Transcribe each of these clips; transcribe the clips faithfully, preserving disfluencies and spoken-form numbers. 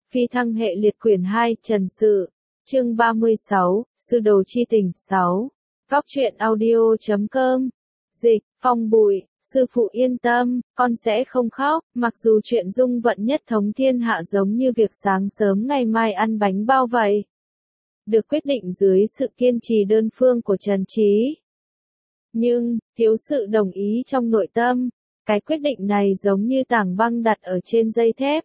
Phi thăng hệ liệt quyển hai Trần Sự, chương ba mươi sáu, Sư đồ chi tình, sáu. Góc truyện audio chấm com. Dịch, Phong Bụi, sư phụ yên tâm, con sẽ không khóc, mặc dù chuyện Dung Vận nhất thống thiên hạ giống như việc sáng sớm ngày mai ăn bánh bao vậy. Được quyết định dưới sự kiên trì đơn phương của Trần Trí. Nhưng, thiếu sự đồng ý trong nội tâm, cái quyết định này giống như tảng băng đặt ở trên dây thép.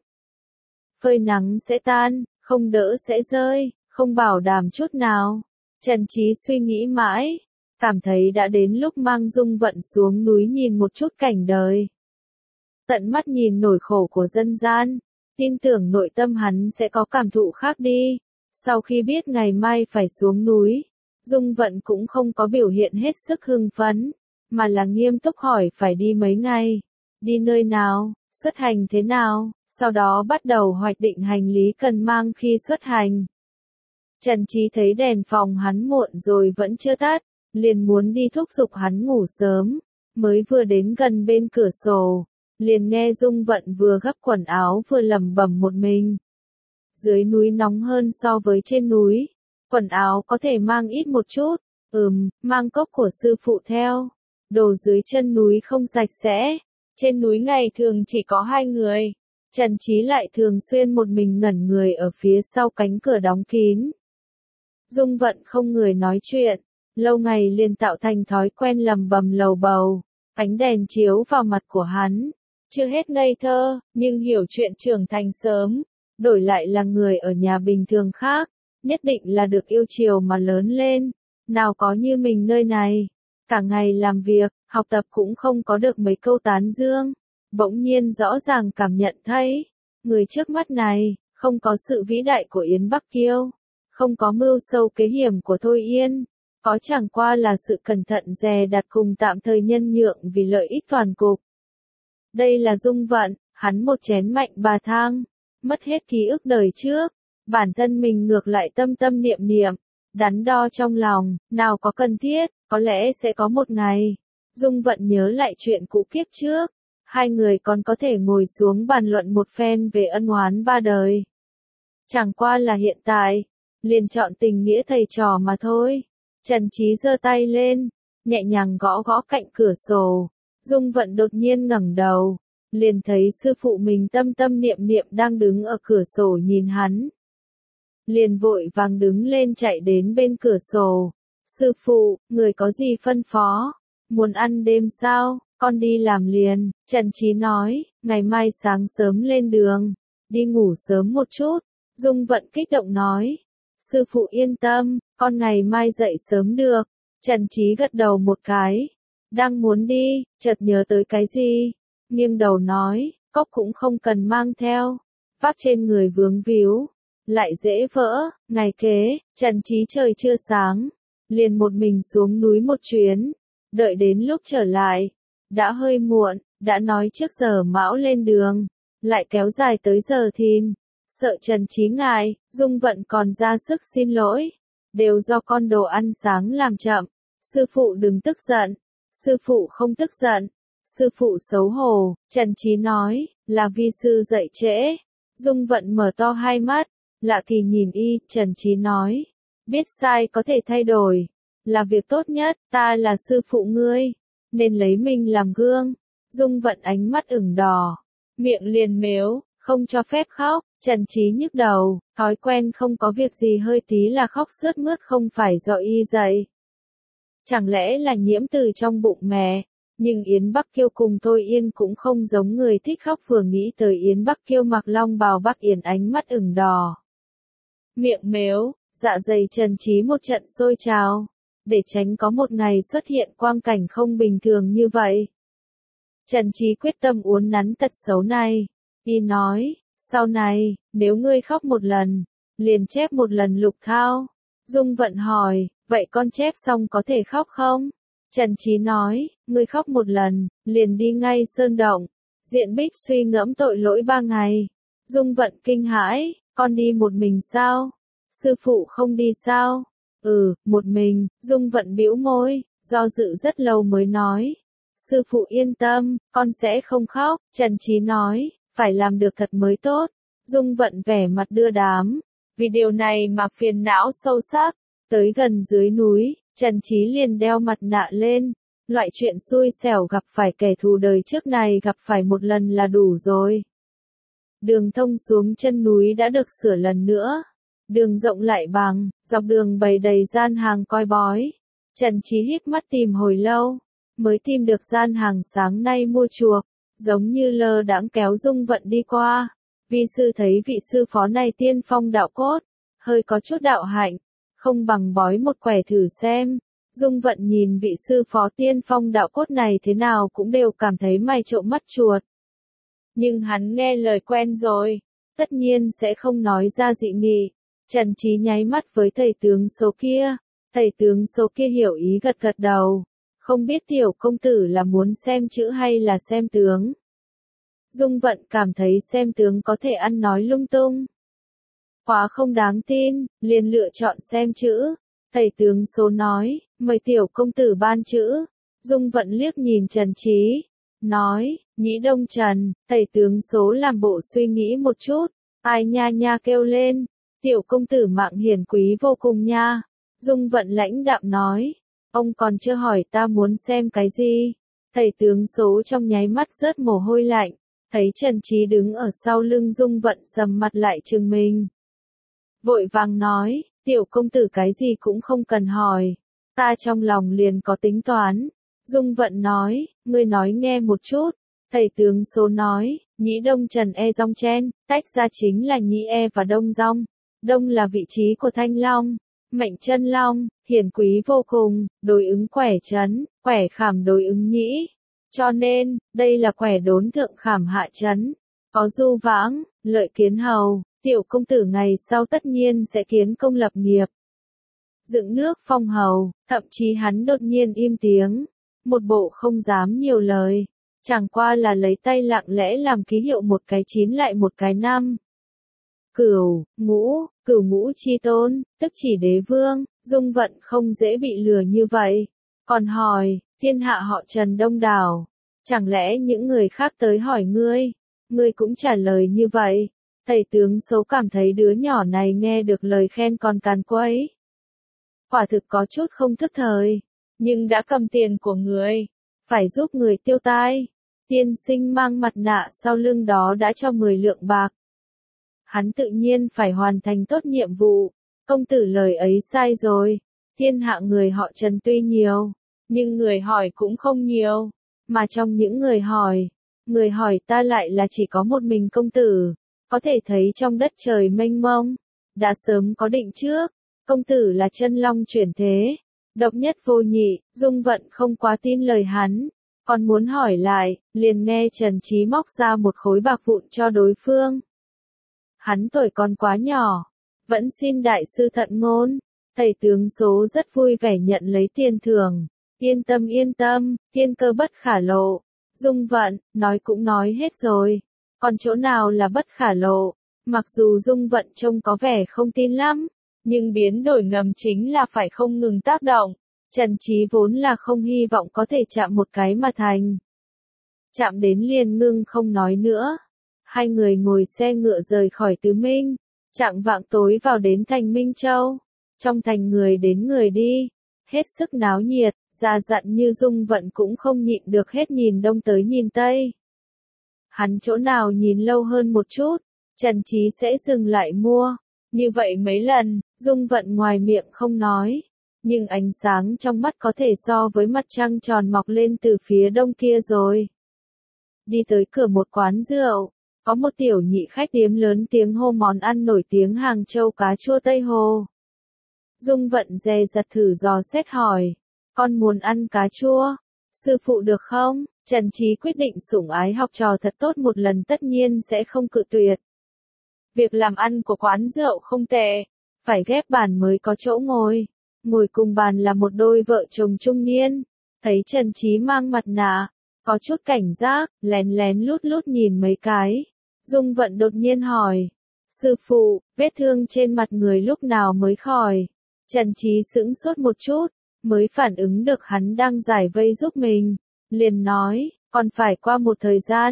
Phơi nắng sẽ tan, không đỡ sẽ rơi, không bảo đảm chút nào. Trần Trí suy nghĩ mãi, cảm thấy đã đến lúc mang Dung Vận xuống núi nhìn một chút cảnh đời. Tận mắt nhìn nỗi khổ của dân gian, tin tưởng nội tâm hắn sẽ có cảm thụ khác đi. Sau khi biết ngày mai phải xuống núi, Dung Vận cũng không có biểu hiện hết sức hưng phấn, mà là nghiêm túc hỏi phải đi mấy ngày, đi nơi nào, xuất hành thế nào, sau đó bắt đầu hoạch định hành lý cần mang khi xuất hành. Trần Trí thấy đèn phòng hắn muộn rồi vẫn chưa tắt, liền muốn đi thúc giục hắn ngủ sớm, mới vừa đến gần bên cửa sổ, liền nghe Dung Vận vừa gấp quần áo vừa lẩm bẩm một mình. Dưới núi nóng hơn so với trên núi, quần áo có thể mang ít một chút, ừm, mang cốc của sư phụ theo. Đồ dưới chân núi không sạch sẽ, trên núi ngày thường chỉ có hai người, Trần Trí lại thường xuyên một mình ngẩn người ở phía sau cánh cửa đóng kín. Dung Vận không người nói chuyện, lâu ngày liền tạo thành thói quen lầm bầm lầu bầu, ánh đèn chiếu vào mặt của hắn, chưa hết ngây thơ, nhưng hiểu chuyện trưởng thành sớm, đổi lại là người ở nhà bình thường khác, nhất định là được yêu chiều mà lớn lên, nào có như mình nơi này, cả ngày làm việc, học tập cũng không có được mấy câu tán dương, bỗng nhiên rõ ràng cảm nhận thấy, người trước mắt này, không có sự vĩ đại của Yến Bắc Kiêu, không có mưu sâu kế hiểm của Thôi Yên, có chẳng qua là sự cẩn thận dè đặt cùng tạm thời nhân nhượng vì lợi ích toàn cục. Đây là Dung Vận, hắn một chén mạnh bà thang, mất hết ký ức đời trước, bản thân mình ngược lại tâm tâm niệm niệm, đắn đo trong lòng, nào có cần thiết, có lẽ sẽ có một ngày. Dung Vận nhớ lại chuyện cũ kiếp trước, hai người còn có thể ngồi xuống bàn luận một phen về ân oán ba đời. Chẳng qua là hiện tại, liền chọn tình nghĩa thầy trò mà thôi. Trần Trí giơ tay lên, nhẹ nhàng gõ gõ cạnh cửa sổ. Dung Vận đột nhiên ngẩng đầu, liền thấy sư phụ mình tâm tâm niệm niệm đang đứng ở cửa sổ nhìn hắn. Liền vội vàng đứng lên chạy đến bên cửa sổ. Sư phụ, người có gì phân phó? Muốn ăn đêm sao? Con đi làm liền. Trần Trí nói, ngày mai sáng sớm lên đường, đi ngủ sớm một chút. Dung Vận kích động nói, sư phụ yên tâm, con ngày mai dậy sớm được. Trần Trí gật đầu một cái, đang muốn đi, chợt nhớ tới cái gì, nghiêng đầu nói, cốc cũng không cần mang theo, vác trên người vướng víu, lại dễ vỡ. Ngày kế, Trần Trí trời chưa sáng, liền một mình xuống núi một chuyến, đợi đến lúc trở lại, đã hơi muộn, đã nói trước giờ mão lên đường, lại kéo dài tới giờ thìn, sợ Trần Trí ngại, Dung Vận còn ra sức xin lỗi, đều do con đồ ăn sáng làm chậm, sư phụ đừng tức giận, sư phụ không tức giận, sư phụ xấu hổ. Trần Trí nói, là vi sư dậy trễ. Dung Vận mở to hai mắt, lạ kỳ nhìn y. Trần Trí nói, biết sai có thể thay đổi, là việc tốt nhất, ta là sư phụ ngươi, nên lấy mình làm gương. Dung Vận ánh mắt ửng đỏ, miệng liền mếu, không cho phép khóc. Trần Trí nhức đầu, thói quen không có việc gì hơi tí là khóc sướt mướt không phải do y dạy. Chẳng lẽ là nhiễm từ trong bụng mẹ? Nhưng Yến Bắc Kiêu cùng Thôi Yên cũng không giống người thích khóc, vừa nghĩ tới Yến Bắc Kiêu mặc long bào Bắc Yển ánh mắt ửng đỏ. Miệng mếu, dạ dày Trần Trí một trận sôi trào, để tránh có một ngày xuất hiện quang cảnh không bình thường như vậy. Trần Trí quyết tâm uốn nắn tật xấu này, y nói, sau này, nếu ngươi khóc một lần, liền chép một lần lục thao. Dung Vận hỏi, vậy con chép xong có thể khóc không? Trần Trí nói, ngươi khóc một lần, liền đi ngay sơn động. Diện Bích suy ngẫm tội lỗi ba ngày. Dung Vận kinh hãi, con đi một mình sao? Sư phụ không đi sao? Ừ, một mình. Dung Vận bĩu môi, do dự rất lâu mới nói. Sư phụ yên tâm, con sẽ không khóc. Trần Trí nói, phải làm được thật mới tốt. Dung Vận vẻ mặt đưa đám, vì điều này mà phiền não sâu sắc. Tới gần dưới núi, Trần Chí liền đeo mặt nạ lên. Loại chuyện xui xẻo gặp phải kẻ thù đời trước này gặp phải một lần là đủ rồi. Đường thông xuống chân núi đã được sửa lần nữa. Đường rộng lại bằng, dọc đường bày đầy gian hàng coi bói. Trần Chí híp mắt tìm hồi lâu, mới tìm được gian hàng sáng nay mua chuộc, giống như lơ đãng kéo Dung Vận đi qua. Vi sư thấy vị sư phó này tiên phong đạo cốt, hơi có chút đạo hạnh, không bằng bói một quẻ thử xem. Dung Vận nhìn vị sư phó tiên phong đạo cốt này thế nào cũng đều cảm thấy mày trộm mắt chuột. Nhưng hắn nghe lời quen rồi, tất nhiên sẽ không nói ra dị nghị. Trần Chí nháy mắt với thầy tướng số kia, thầy tướng số kia hiểu ý gật gật đầu, không biết tiểu công tử là muốn xem chữ hay là xem tướng. Dung Vận cảm thấy xem tướng có thể ăn nói lung tung, quá không đáng tin, liền lựa chọn xem chữ. Thầy tướng số nói, mời tiểu công tử ban chữ. Dung Vận liếc nhìn Trần Chí, nói, Nhĩ Đông Trần. Thầy tướng số làm bộ suy nghĩ một chút, ai nha nha kêu lên, tiểu công tử mạng hiền quý vô cùng nha. Dung Vận lãnh đạm nói, ông còn chưa hỏi ta muốn xem cái gì. Thầy tướng số trong nháy mắt rớt mồ hôi lạnh, thấy Trần Chí đứng ở sau lưng Dung Vận sầm mặt lại trừng mình. Vội vàng nói, tiểu công tử cái gì cũng không cần hỏi, ta trong lòng liền có tính toán. Dung Vận nói, ngươi nói nghe một chút. Thầy tướng số nói, Nhĩ Đông Trần e rong chen, tách ra chính là Nhĩ e và Đông rong. Đông là vị trí của Thanh Long, mệnh chân Long, hiền quý vô cùng, đối ứng quẻ trấn, quẻ khảm đối ứng Nhĩ. Cho nên, đây là quẻ đốn thượng khảm hạ trấn, có du vãng, lợi kiến hầu. Tiểu công tử ngày sau tất nhiên sẽ kiến công lập nghiệp, dựng nước phong hầu. Thậm chí hắn đột nhiên im tiếng, một bộ không dám nhiều lời, chẳng qua là lấy tay lặng lẽ làm ký hiệu một cái chín lại một cái năm. Cửu, ngũ, cửu ngũ chi tôn, tức chỉ đế vương. Dung Vận không dễ bị lừa như vậy, còn hỏi, thiên hạ họ Trần đông đảo, chẳng lẽ những người khác tới hỏi ngươi, ngươi cũng trả lời như vậy? Thầy tướng số cảm thấy đứa nhỏ này nghe được lời khen còn càn quấy, quả thực có chút không thức thời, nhưng đã cầm tiền của người, phải giúp người tiêu tai. Tiên sinh mang mặt nạ sau lưng đó đã cho mười lượng bạc, hắn tự nhiên phải hoàn thành tốt nhiệm vụ. Công tử lời ấy sai rồi, thiên hạ người họ Trần tuy nhiều, nhưng người hỏi cũng không nhiều, mà trong những người hỏi, người hỏi ta lại là chỉ có một mình công tử. Có thể thấy trong đất trời mênh mông, đã sớm có định trước, công tử là chân long chuyển thế, độc nhất vô nhị. Dung Vận không quá tin lời hắn, còn muốn hỏi lại, liền nghe Trần Chí móc ra một khối bạc vụn cho đối phương. Hắn tuổi còn quá nhỏ, vẫn xin đại sư thận ngôn. Thầy tướng số rất vui vẻ nhận lấy tiền thưởng, yên tâm yên tâm, thiên cơ bất khả lộ. Dung Vận, nói cũng nói hết rồi, còn chỗ nào là bất khả lộ? Mặc dù Dung Vận trông có vẻ không tin lắm, nhưng biến đổi ngầm chính là phải không ngừng tác động. Trần Chí vốn là không hy vọng có thể chạm một cái mà thành. Chạm đến liền ngưng không nói nữa. Hai người ngồi xe ngựa rời khỏi Tứ Minh, chạng vạng tối vào đến thành Minh Châu. Trong thành người đến người đi, hết sức náo nhiệt, già dặn như Dung Vận cũng không nhịn được hết nhìn đông tới nhìn tây. Hắn chỗ nào nhìn lâu hơn một chút, Trần Chí sẽ dừng lại mua. Như vậy mấy lần, Dung Vận ngoài miệng không nói, nhưng ánh sáng trong mắt có thể so với mặt trăng tròn mọc lên từ phía đông kia rồi. Đi tới cửa một quán rượu, có một tiểu nhị khách điếm lớn tiếng hô món ăn nổi tiếng Hàng Châu cá chua Tây Hồ. Dung Vận dè dặt thử dò xét hỏi, con muốn ăn cá chua, sư phụ được không? Trần Chí quyết định sủng ái học trò thật tốt một lần tất nhiên sẽ không cự tuyệt. Việc làm ăn của quán rượu không tệ, phải ghép bàn mới có chỗ ngồi. Ngồi cùng bàn là một đôi vợ chồng trung niên, thấy Trần Chí mang mặt nạ, có chút cảnh giác, lén lén lút lút nhìn mấy cái. Dung Vận đột nhiên hỏi, sư phụ, vết thương trên mặt người lúc nào mới khỏi? Trần Chí sững sốt một chút, mới phản ứng được hắn đang giải vây giúp mình, liền nói, còn phải qua một thời gian.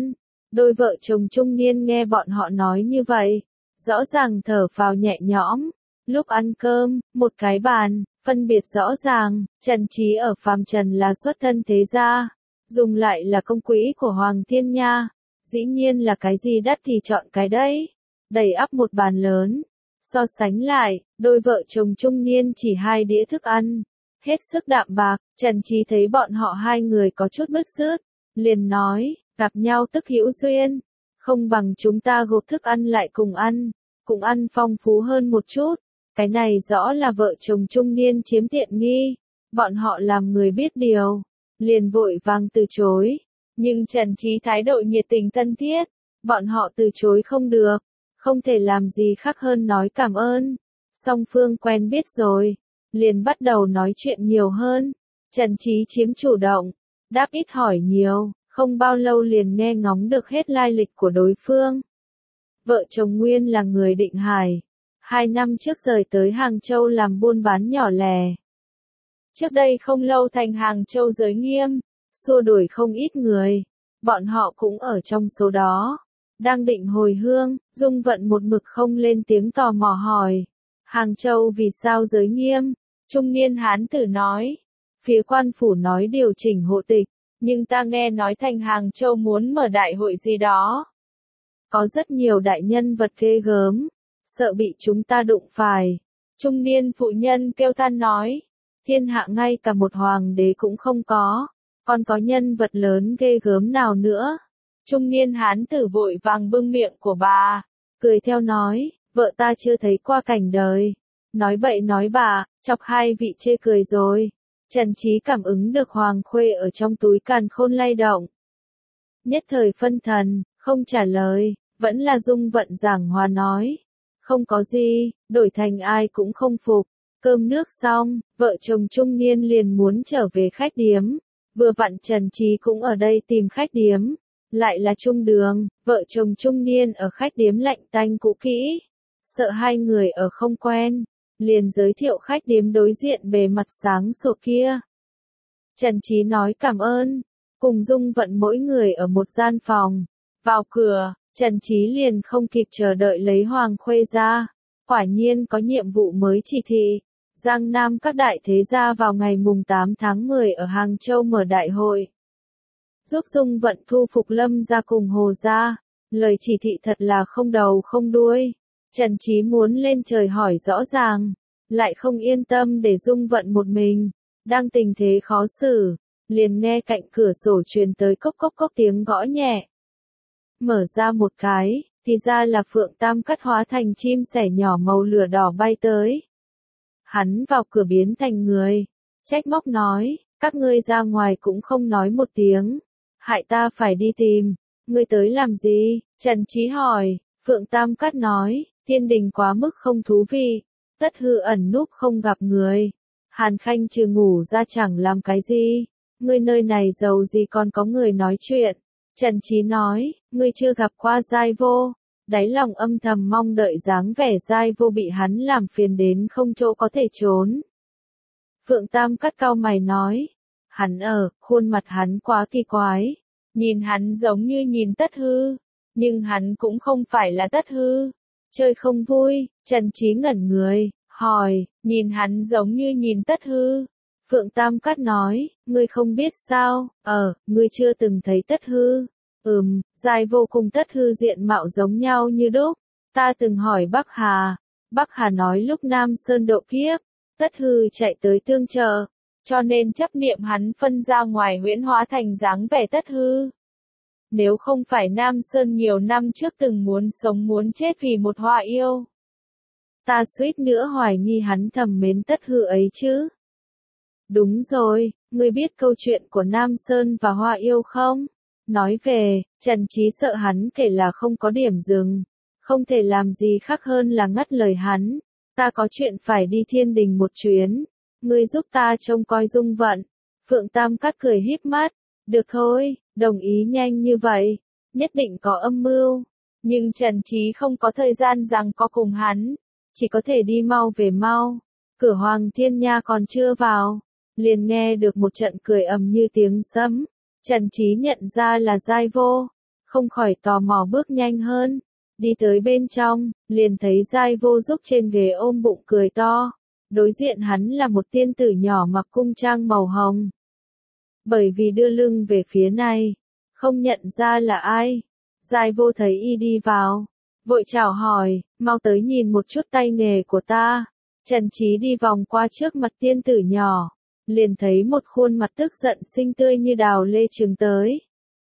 Đôi vợ chồng trung niên nghe bọn họ nói như vậy, rõ ràng thở phào nhẹ nhõm. Lúc ăn cơm, một cái bàn, phân biệt rõ ràng, Trần Trí ở phàm trần là xuất thân thế gia, dùng lại là công quỹ của Hoàng Thiên Nha. Dĩ nhiên là cái gì đắt thì chọn cái đấy. Đầy ắp một bàn lớn. So sánh lại, đôi vợ chồng trung niên chỉ hai đĩa thức ăn. Hết sức đạm bạc, Trần Trí thấy bọn họ hai người có chút bứt rứt, liền nói, gặp nhau tức hữu duyên, không bằng chúng ta gộp thức ăn lại cùng ăn, cùng ăn phong phú hơn một chút. Cái này rõ là vợ chồng trung niên chiếm tiện nghi, bọn họ làm người biết điều, liền vội vàng từ chối. Nhưng Trần Trí thái độ nhiệt tình thân thiết, bọn họ từ chối không được, không thể làm gì khác hơn nói cảm ơn. Song phương quen biết rồi, liền bắt đầu nói chuyện nhiều hơn. Trần Trí chiếm chủ động, đáp ít hỏi nhiều, không bao lâu liền nghe ngóng được hết lai lịch của đối phương. Vợ chồng Nguyên là người Định Hải, hai năm trước rời tới Hàng Châu làm buôn bán nhỏ lẻ. Trước đây không lâu thành Hàng Châu giới nghiêm, xua đuổi không ít người, bọn họ cũng ở trong số đó. Đang định hồi hương, Dung Vận một mực không lên tiếng tò mò hỏi. Hàng Châu vì sao giới nghiêm? Trung niên hán tử nói. Phía quan phủ nói điều chỉnh hộ tịch, nhưng ta nghe nói thành Hàng Châu muốn mở đại hội gì đó. Có rất nhiều đại nhân vật ghê gớm, sợ bị chúng ta đụng phải. Trung niên phụ nhân kêu than nói. Thiên hạ ngay cả một hoàng đế cũng không có, còn có nhân vật lớn ghê gớm nào nữa. Trung niên hán tử vội vàng bưng miệng của bà, cười theo nói, vợ ta chưa thấy qua cảnh đời. Nói bậy nói bạ, chọc hai vị chê cười rồi. Trần Trí cảm ứng được Hoàng Khuê ở trong túi càn khôn lay động. Nhất thời phân thần, không trả lời, vẫn là Dung Vận giảng hòa nói. Không có gì, đổi thành ai cũng không phục. Cơm nước xong, vợ chồng trung niên liền muốn trở về khách điếm. Vừa vặn Trần Trí cũng ở đây tìm khách điếm. Lại là trung đường, vợ chồng trung niên ở khách điếm lạnh tanh cũ kỹ. Sợ hai người ở không quen, liền giới thiệu khách điếm đối diện bề mặt sáng sủa kia. Trần Trí nói cảm ơn, cùng Dung Vận mỗi người ở một gian phòng. Vào cửa, Trần Trí liền không kịp chờ đợi lấy Hoàng Khuê ra. Quả nhiên có nhiệm vụ mới chỉ thị. Giang Nam các đại thế gia vào ngày mùng tám tháng mười ở Hàng Châu mở đại hội. Giúp Dung Vận thu phục Lâm gia cùng Hồ gia. Lời chỉ thị thật là không đầu không đuôi. Trần Trí muốn lên trời hỏi rõ ràng, lại không yên tâm để Dung Vận một mình, đang tình thế khó xử, liền nghe cạnh cửa sổ truyền tới cốc cốc cốc tiếng gõ nhẹ. Mở ra một cái, thì ra là Phượng Tam Cắt hóa thành chim sẻ nhỏ màu lửa đỏ bay tới. Hắn vào cửa biến thành người, trách móc nói, các ngươi ra ngoài cũng không nói một tiếng, hại ta phải đi tìm, ngươi tới làm gì? Trần Trí hỏi. Phượng Tam Cắt nói, thiên đình quá mức không thú vị, Tất Hư ẩn núp không gặp người. Hàn Khanh trừ ngủ ra chẳng làm cái gì, ngươi nơi này giàu gì còn có người nói chuyện. Trần Trí nói, ngươi chưa gặp qua Giai Vô, đáy lòng âm thầm mong đợi dáng vẻ Giai Vô bị hắn làm phiền đến không chỗ có thể trốn. Phượng Tam Cắt cau mày nói, hắn ở, khuôn mặt hắn quá kỳ quái, nhìn hắn giống như nhìn Tất Hư. Nhưng hắn cũng không phải là Tất Hư. Chơi không vui, Trần Trí ngẩn người, hỏi, nhìn hắn giống như nhìn Tất Hư. Phượng Tam Cắt nói, ngươi không biết sao, ờ, ngươi chưa từng thấy Tất Hư. Ừm, Giai Vô cùng Tất Hư diện mạo giống nhau như đúc. Ta từng hỏi Bắc Hà. Bắc Hà nói lúc Nam Sơn độ kiếp, Tất Hư chạy tới tương trợ, cho nên chấp niệm hắn phân ra ngoài huyễn hóa thành dáng vẻ Tất Hư. Nếu không phải Nam Sơn nhiều năm trước từng muốn sống muốn chết vì một hoa yêu, ta suýt nữa hoài nghi hắn thầm mến Tất Hư ấy chứ. Đúng rồi, ngươi biết câu chuyện của Nam Sơn và hoa yêu không? Nói về, Trần Trí sợ hắn kể là không có điểm dừng, không thể làm gì khác hơn là ngắt lời hắn. Ta có chuyện phải đi thiên đình một chuyến, ngươi giúp ta trông coi Dung Vận. Phượng Tam Cắt cười híp mắt, được thôi, đồng ý nhanh như vậy, nhất định có âm mưu. Nhưng Trần Trí không có thời gian rằng có cùng hắn, chỉ có thể đi mau về mau. Cửa Hoàng Thiên Nha còn chưa vào, liền nghe được một trận cười ầm như tiếng sấm. Trần Trí nhận ra là Giai Vô, không khỏi tò mò bước nhanh hơn. Đi tới bên trong, liền thấy Giai Vô Giúp trên ghế ôm bụng cười to. Đối diện hắn là một tiên tử nhỏ mặc cung trang màu hồng. Bởi vì đưa lưng về phía này, không nhận ra là ai. Giai Vô thấy y đi vào, vội chào hỏi, mau tới nhìn một chút tay nghề của ta. Trần Trí đi vòng qua trước mặt tiên tử nhỏ, liền thấy một khuôn mặt tức giận xinh tươi như đào lê trừng tới.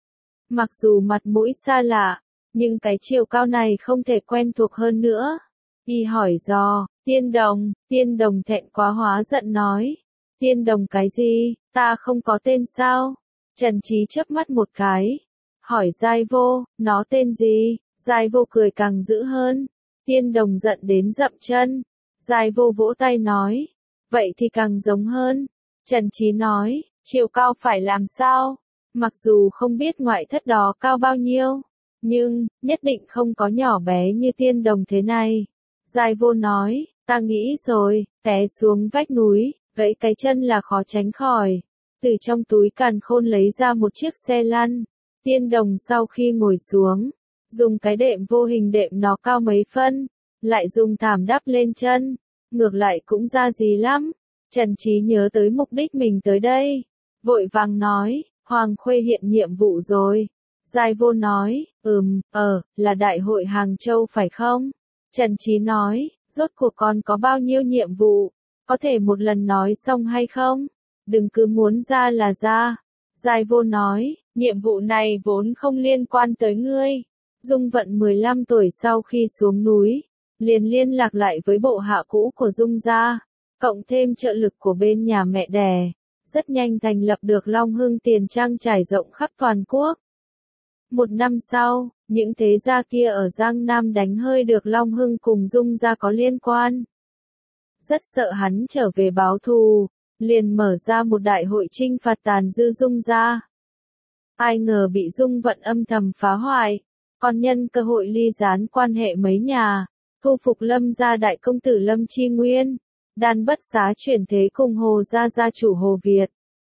Mặc dù mặt mũi xa lạ, nhưng cái chiều cao này không thể quen thuộc hơn nữa. Y hỏi dò, tiên đồng, tiên đồng thẹn quá hóa giận nói. Tiên đồng cái gì, ta không có tên sao? Trần Trí chớp mắt một cái, hỏi Giai Vô, nó tên gì? Giai Vô cười càng dữ hơn. Tiên đồng giận đến dậm chân. Giai Vô vỗ tay nói, vậy thì càng giống hơn. Trần Trí nói, chiều cao phải làm sao? Mặc dù không biết ngoại thất đó cao bao nhiêu, nhưng, nhất định không có nhỏ bé như tiên đồng thế này. Giai Vô nói, ta nghĩ rồi, té xuống vách núi, gãy cái chân là khó tránh khỏi. Từ trong túi càn khôn lấy ra một chiếc xe lăn. Tiên đồng sau khi ngồi xuống, dùng cái đệm vô hình đệm nó cao mấy phân, lại dùng thảm đắp lên chân. Ngược lại cũng ra gì lắm. Trần Trí nhớ tới mục đích mình tới đây. Vội vàng nói, Hoàng Khuê hiện nhiệm vụ rồi. Giai Vô nói, ừm, ờ, là đại hội Hàng Châu phải không? Trần Trí nói, rốt cuộc con có bao nhiêu nhiệm vụ? Có thể một lần nói xong hay không? Đừng cứ muốn ra là ra. Giai Vô nói, nhiệm vụ này vốn không liên quan tới ngươi. Dung Vận mười lăm tuổi sau khi xuống núi, liền liên lạc lại với bộ hạ cũ của Dung gia, cộng thêm trợ lực của bên nhà mẹ đẻ, rất nhanh thành lập được Long Hưng Tiền Trang trải rộng khắp toàn quốc. Một năm sau, những thế gia kia ở Giang Nam đánh hơi được Long Hưng cùng Dung gia có liên quan. Rất sợ hắn trở về báo thù, liền mở ra một đại hội trinh phạt tàn dư Dung gia. Ai ngờ bị Dung Vận âm thầm phá hoại, còn nhân cơ hội ly gián quan hệ mấy nhà, thu phục Lâm gia đại công tử Lâm Chi Nguyên, đan bất xá chuyển thế cùng Hồ gia gia chủ Hồ Việt.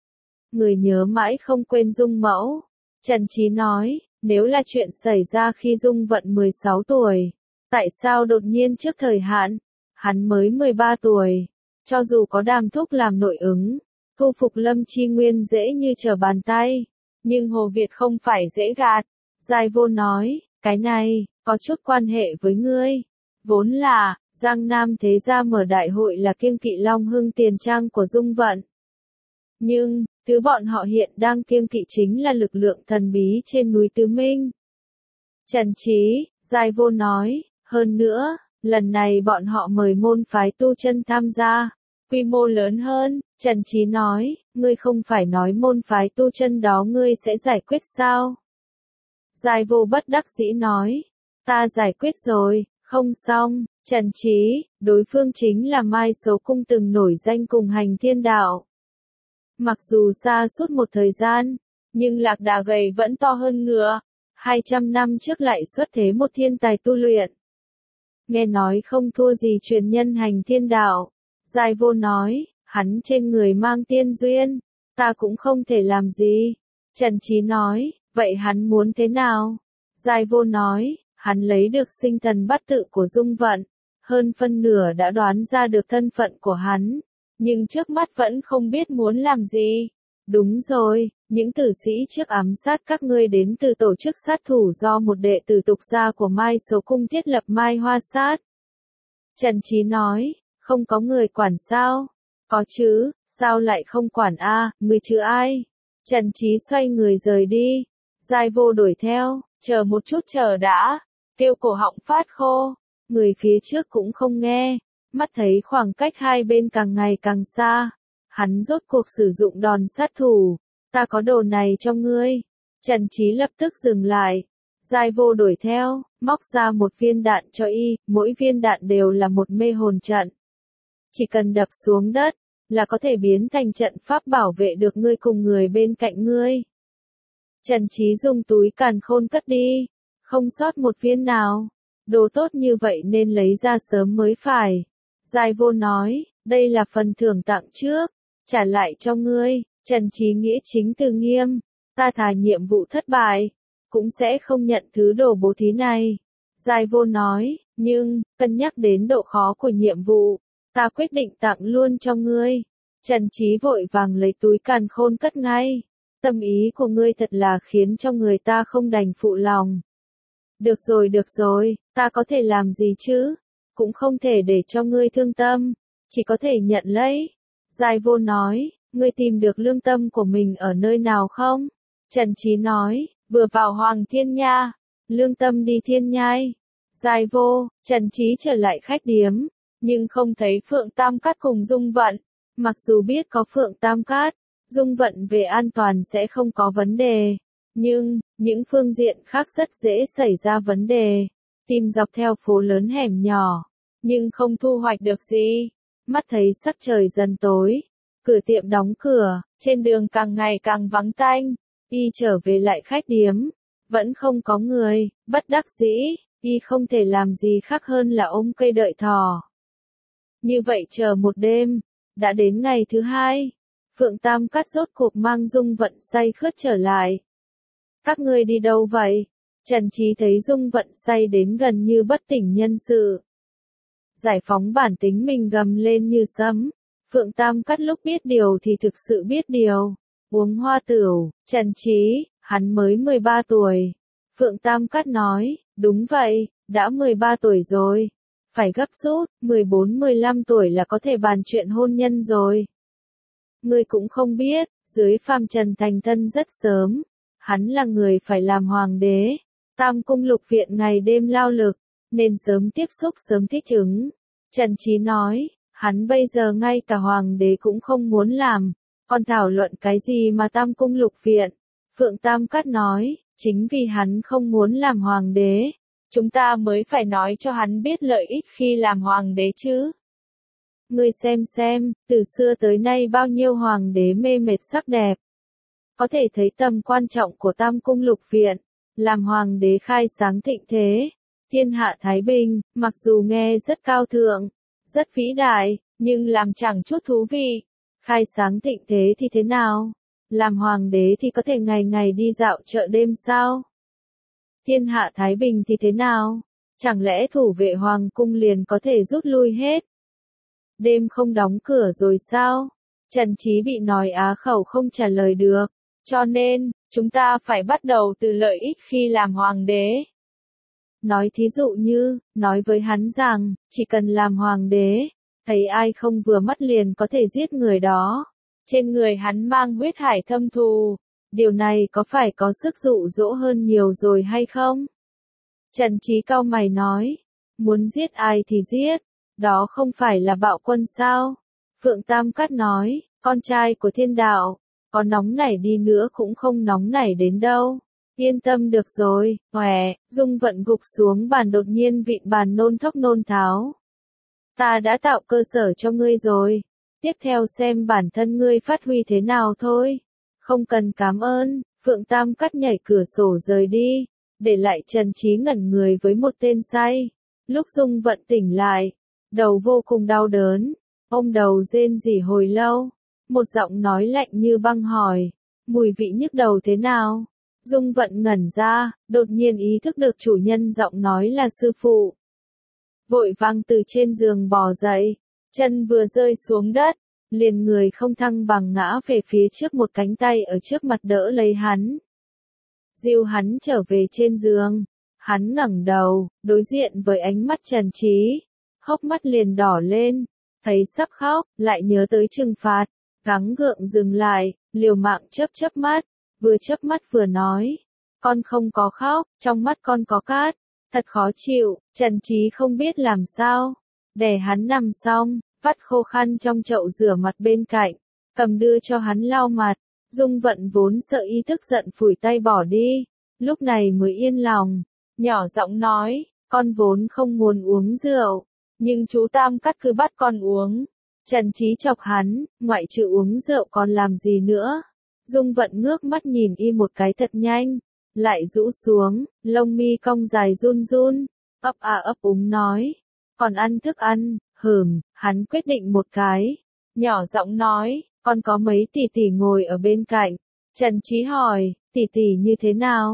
Người nhớ mãi không quên Dung mẫu. Trần Trí nói, nếu là chuyện xảy ra khi Dung Vận mười sáu tuổi, tại sao đột nhiên trước thời hạn, hắn mới mười ba tuổi, cho dù có Đàm thúc làm nội ứng, thu phục Lâm Chi Nguyên dễ như trở bàn tay, nhưng Hồ Việt không phải dễ gạt. Giai Vô nói, cái này, có chút quan hệ với ngươi. Vốn là, Giang Nam thế gia mở đại hội là kiêng kỵ Long Hưng Tiền Trang của Dung Vận. Nhưng, thứ bọn họ hiện đang kiêng kỵ chính là lực lượng thần bí trên núi Tứ Minh. Trần Trí, Giai Vô nói, hơn nữa, lần này bọn họ mời môn phái tu chân tham gia, quy mô lớn hơn. Trần Trí nói, ngươi không phải nói môn phái tu chân đó ngươi sẽ giải quyết sao? Giai Vô bất đắc dĩ nói, ta giải quyết rồi, không xong. Trần Trí, đối phương chính là Mai Số Cung từng nổi danh cùng hành thiên đạo. Mặc dù xa suốt một thời gian, nhưng lạc đà gầy vẫn to hơn ngựa. hai trăm năm trước lại xuất thế một thiên tài tu luyện. Nghe nói không thua gì truyền nhân hành thiên đạo. Giai Vô nói, hắn trên người mang tiên duyên, ta cũng không thể làm gì. Trần Trí nói, vậy hắn muốn thế nào? Giai Vô nói, hắn lấy được sinh thần bát tự của Dung Vận, hơn phân nửa đã đoán ra được thân phận của hắn, nhưng trước mắt vẫn không biết muốn làm gì. Đúng rồi, những tử sĩ trước ám sát các ngươi đến từ tổ chức sát thủ do một đệ tử tục gia của Mai Số Cung thiết lập Mai Hoa Sát. Trần Trí nói, không có người quản sao? Có chứ, sao lại không quản a? À, người chứ ai? Trần Trí xoay người rời đi. Giai Vô đuổi theo, chờ một chút chờ đã, kêu cổ họng phát khô. Người phía trước cũng không nghe, mắt thấy khoảng cách hai bên càng ngày càng xa. Hắn rốt cuộc sử dụng đòn sát thủ, ta có đồ này cho ngươi. Trần Trí lập tức dừng lại. Giai Vô đuổi theo, móc ra một viên đạn cho y, mỗi viên đạn đều là một mê hồn trận. Chỉ cần đập xuống đất, là có thể biến thành trận pháp bảo vệ được ngươi cùng người bên cạnh ngươi. Trần Trí dùng túi càn khôn cất đi, không sót một viên nào. Đồ tốt như vậy nên lấy ra sớm mới phải. Giai Vô nói, đây là phần thưởng tặng trước, trả lại cho ngươi. Trần Trí nghĩa chính từ nghiêm, ta thà nhiệm vụ thất bại, cũng sẽ không nhận thứ đồ bố thí này. Giai Vô nói, nhưng, cân nhắc đến độ khó của nhiệm vụ, ta quyết định tặng luôn cho ngươi. Trần Trí vội vàng lấy túi càn khôn cất ngay. Tâm ý của ngươi thật là khiến cho người ta không đành phụ lòng. Được rồi được rồi, ta có thể làm gì chứ? Cũng không thể để cho ngươi thương tâm, chỉ có thể nhận lấy. Giai Vô nói, ngươi tìm được lương tâm của mình ở nơi nào không? Trần Trí nói, vừa vào Hoàng Thiên Nha, lương tâm đi Thiên Nhai. Giai Vô, Trần Trí trở lại khách điếm, nhưng không thấy Phượng Tam Cát cùng Dung Vận. Mặc dù biết có Phượng Tam Cát, Dung Vận về an toàn sẽ không có vấn đề, nhưng, những phương diện khác rất dễ xảy ra vấn đề. Tìm dọc theo phố lớn hẻm nhỏ, nhưng không thu hoạch được gì. Mắt thấy sắc trời dần tối, cửa tiệm đóng cửa, trên đường càng ngày càng vắng tanh. Y trở về lại khách điếm, vẫn không có người, bất đắc dĩ, Y không thể làm gì khác hơn là ôm cây đợi thỏ. Như vậy chờ một đêm, đã đến ngày thứ hai, Phượng Tam Cát rốt cuộc mang Dung Vận say khướt trở lại. Các ngươi đi đâu vậy? Trần Trí thấy Dung Vận say đến gần như bất tỉnh nhân sự. Giải phóng bản tính mình gầm lên như sấm. Phượng Tam Cát lúc biết điều thì thực sự biết điều. Uống hoa tửu, Trần Trí, hắn mới mười ba tuổi. Phượng Tam Cát nói, đúng vậy, đã mười ba tuổi rồi. Phải gấp rút, mười bốn mười lăm tuổi là có thể bàn chuyện hôn nhân rồi. Ngươi cũng không biết, dưới phàm trần thành thân rất sớm. Hắn là người phải làm hoàng đế. Tam cung lục viện ngày đêm lao lực, nên sớm tiếp xúc sớm thích ứng. Trần Trí nói, hắn bây giờ ngay cả hoàng đế cũng không muốn làm. Còn thảo luận cái gì mà tam cung lục viện? Phượng Tam Cát nói, chính vì hắn không muốn làm hoàng đế, chúng ta mới phải nói cho hắn biết lợi ích khi làm hoàng đế chứ. Ngươi xem xem, từ xưa tới nay bao nhiêu hoàng đế mê mệt sắc đẹp. Có thể thấy tầm quan trọng của tam cung lục viện, làm hoàng đế khai sáng thịnh thế, thiên hạ thái bình, mặc dù nghe rất cao thượng, rất vĩ đại, nhưng làm chẳng chút thú vị. Khai sáng thịnh thế thì thế nào? Làm hoàng đế thì có thể ngày ngày đi dạo chợ đêm sao? Thiên hạ thái bình thì thế nào? Chẳng lẽ thủ vệ hoàng cung liền có thể rút lui hết? Đêm không đóng cửa rồi sao? Trần Trí bị nói á khẩu không trả lời được. Cho nên, chúng ta phải bắt đầu từ lợi ích khi làm hoàng đế. Nói thí dụ như, nói với hắn rằng, chỉ cần làm hoàng đế, thấy ai không vừa mắt liền có thể giết người đó. Trên người hắn mang huyết hải thâm thù. Điều này có phải có sức dụ dỗ hơn nhiều rồi hay không? Trần Trí cau mày nói. Muốn giết ai thì giết. Đó không phải là bạo quân sao? Phượng Tam Cát nói. Con trai của thiên đạo. Có nóng nảy đi nữa cũng không nóng nảy đến đâu. Yên tâm được rồi. Khỏe. Dung Vận gục xuống bàn đột nhiên vịn bàn nôn thốc nôn tháo. Ta đã tạo cơ sở cho ngươi rồi. Tiếp theo xem bản thân ngươi phát huy thế nào thôi. Không cần cảm ơn. Phượng Tam Cát nhảy cửa sổ rời đi, để lại Trần Trí ngẩn người với một tên say. Lúc Dung Vận tỉnh lại, đầu vô cùng đau đớn, ôm đầu rên rỉ hồi lâu. Một giọng nói lạnh như băng hỏi, mùi vị nhức đầu thế nào? Dung Vận ngẩn ra, đột nhiên ý thức được chủ nhân giọng nói là sư phụ. Vội vàng từ trên giường bò dậy, chân vừa rơi xuống đất, liền người không thăng bằng ngã về phía trước, một cánh tay ở trước mặt đỡ lấy hắn. Dìu hắn trở về trên giường, hắn ngẩng đầu, đối diện với ánh mắt Trần Trí, hốc mắt liền đỏ lên, thấy sắp khóc, lại nhớ tới trừng phạt, gắng gượng dừng lại, liều mạng chớp chớp mắt, vừa chớp mắt vừa nói, con không có khóc, trong mắt con có cát, thật khó chịu. Trần Trí không biết làm sao, để hắn nằm xong, vắt khô khăn trong chậu rửa mặt bên cạnh, cầm đưa cho hắn lau mặt. Dung Vận vốn sợ y tức giận phủi tay bỏ đi, lúc này mới yên lòng, nhỏ giọng nói, con vốn không muốn uống rượu, nhưng chú Tam Cát cứ bắt con uống. Trần Trí chọc hắn, ngoại trừ uống rượu còn làm gì nữa? Dung Vận ngước mắt nhìn y một cái thật nhanh, lại rũ xuống, lông mi cong dài run run, ấp à ấp úng nói, còn ăn thức ăn, hừm, hắn quyết định một cái, nhỏ giọng nói, con có mấy tỷ tỷ ngồi ở bên cạnh. Trần Trí hỏi, tỷ tỷ như thế nào?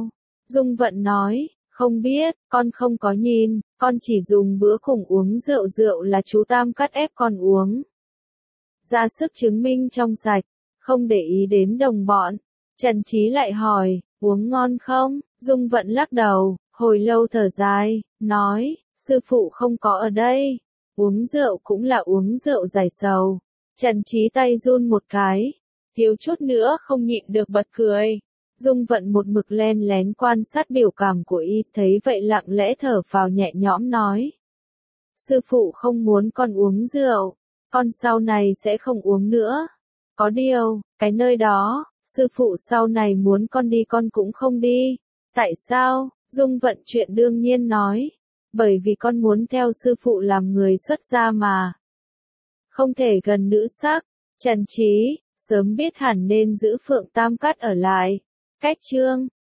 Dung Vận nói, không biết, con không có nhìn, con chỉ dùng bữa cùng uống rượu rượu là chú Tam cắt ép con uống. Ra sức chứng minh trong sạch, không để ý đến đồng bọn. Trần Trí lại hỏi, uống ngon không? Dung Vận lắc đầu, hồi lâu thở dài, nói, sư phụ không có ở đây. Uống rượu cũng là uống rượu giải sầu. Trần Trí tay run một cái, thiếu chút nữa không nhịn được bật cười. Dung Vận một mực len lén quan sát biểu cảm của y, thấy vậy lặng lẽ thở phào nhẹ nhõm nói. Sư phụ không muốn con uống rượu, con sau này sẽ không uống nữa. Có điều, cái nơi đó, sư phụ sau này muốn con đi con cũng không đi. Tại sao? Dung Vận chuyện đương nhiên nói. Bởi vì con muốn theo sư phụ làm người xuất gia mà. Không thể gần nữ sắc. Trần Trí, sớm biết hẳn nên giữ Phượng Tam Cát ở lại. Cách chương